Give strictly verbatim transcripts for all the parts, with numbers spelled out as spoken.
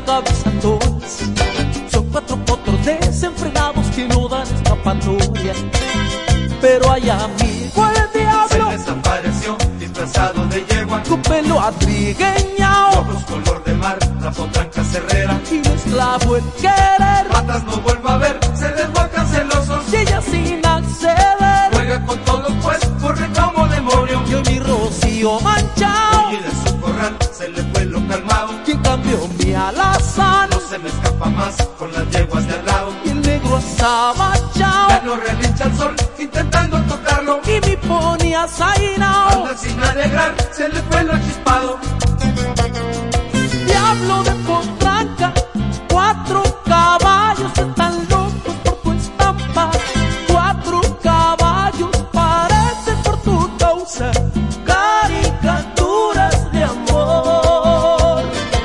cabezatones. Son cuatro potros desenfrenados que no dan escapatoria. Pero hay amigo el diablo, se desapareció disfrazado de yegua, con pelo atrigueñao, ojos color de mar, la potranca cerrera, y no esclavo el querer. patas no vuelvo a ver, se desbocan celosos, Y ella sin acceder, juega con todos pues, corre como demonio. yo mi rocío manchao, Y de su corral se le fue lo calmado, quien cambió mi alazán, no se me escapa más con las yeguas de al lado. y el negro azabachao, Ya no relincha el sol intentando tocarlo, y mi pony azainao. anda sin alegrar, se le fue lo chispado. Diablo de potranca, cuatro caballos están locos por tu estampa. Cuatro caballos parecen por tu causa caricaturas de amor.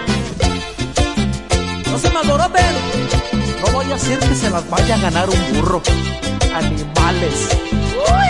No se me alboroten, no voy a hacer que se las vaya a ganar un burro. Animales. ¡Uy!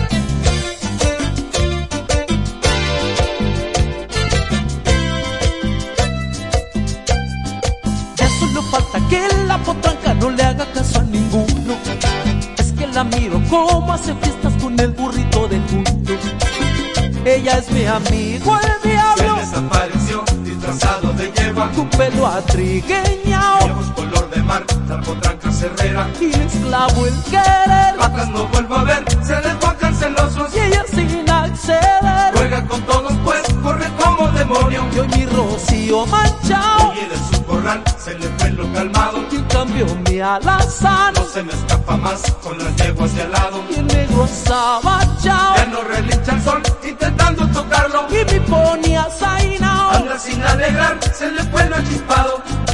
Solo falta que la potranca no le haga caso a ninguno. Es que la miro como hace fiestas con el burrito de junto. Ella es mi amigo el diablo, Se desapareció disfrazado de yegua, con pelo atrigueñao, ojos color de mar, la potranca cerrera, y le esclavo el querer. patas no vuelvo a ver, se desbocan celosos, Y ella sin acceder, juega con todos pues, corre como demonio. yo y mi rocío manchao, Y de su corral se le fue lo calmado, y cambió mi alazán, no se me escapa más con las yeguas de al lado. y el negro azabachao, Ya no relincha el sol intentando tocarlo, y mi pony azainao. anda sin alegrar, se le fue lo chispado.